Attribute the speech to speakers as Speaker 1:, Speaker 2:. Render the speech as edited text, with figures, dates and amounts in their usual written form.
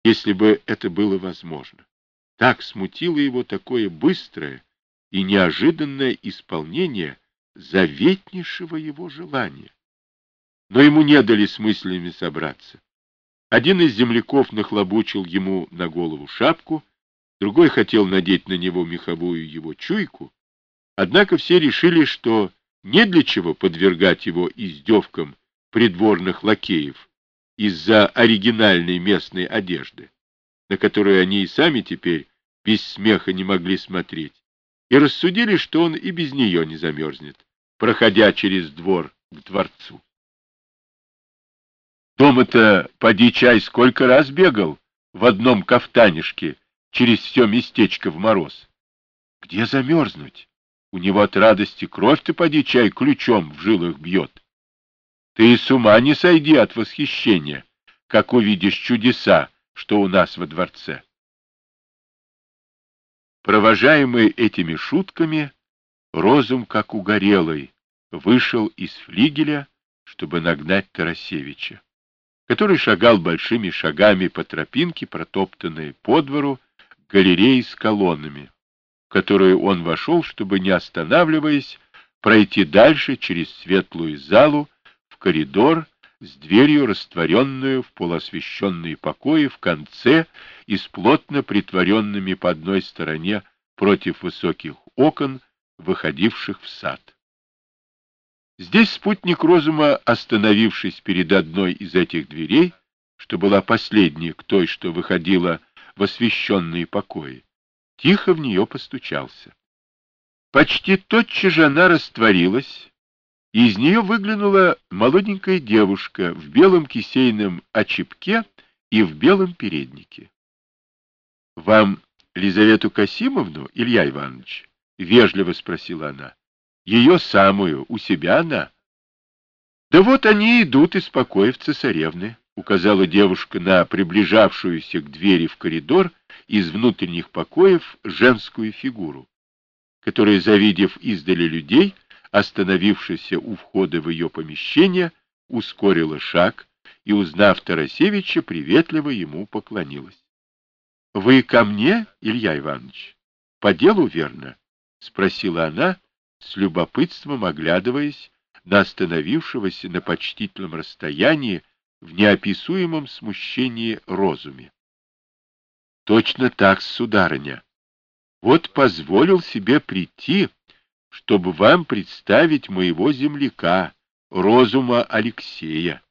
Speaker 1: если бы это было возможно. Так смутило его такое быстрое и неожиданное исполнение заветнейшего его желания. Но ему не дали с мыслями собраться. Один из земляков нахлобучил ему на голову шапку, другой хотел надеть на него меховую его чуйку, однако все решили, что не для чего подвергать его издевкам придворных лакеев из-за оригинальной местной одежды, на которую они и сами теперь без смеха не могли смотреть, и рассудили, что он и без нее не замерзнет, проходя через двор к дворцу. Дома-то поди чай сколько раз бегал в одном кафтанишке через все местечко в мороз. Где замерзнуть? У него от радости кровь-то поди чай ключом в жилах бьет. Ты и с ума не сойди от восхищения, как увидишь чудеса, что у нас во дворце. Провожаемый этими шутками, Розум, как угорелый, вышел из флигеля, чтобы нагнать Тарасевича, который шагал большими шагами по тропинке, протоптанной по двору, галереи с колоннами, в которую он вошел, чтобы, не останавливаясь, пройти дальше через светлую залу в коридор с дверью, растворенную в полуосвещенные покои в конце и с плотно притворенными по одной стороне против высоких окон, выходивших в сад. Здесь спутник Розума, остановившись перед одной из этих дверей, что была последней к той, что выходила в освещенные покои, тихо в нее постучался. Почти тотчас же она растворилась, и из нее выглянула молоденькая девушка в белом кисейном очепке и в белом переднике. — Вам Лизавету Касимовну, Илья Иванович? — вежливо спросила она. — Ее самую, у себя она. — Да вот они идут из покоев цесаревны, — указала девушка на приближавшуюся к двери в коридор из внутренних покоев женскую фигуру, которая, завидев издали людей, остановившийся у входа в ее помещение, ускорила шаг и, узнав Тарасевича, приветливо ему поклонилась. — Вы ко мне, Илья Иванович? По делу, верно? — спросила она, с любопытством оглядываясь на остановившегося на почтительном расстоянии в неописуемом смущении Розуме. — Точно так, сударыня. Вот позволил себе прийти, чтобы вам представить моего земляка, Розума Алексея.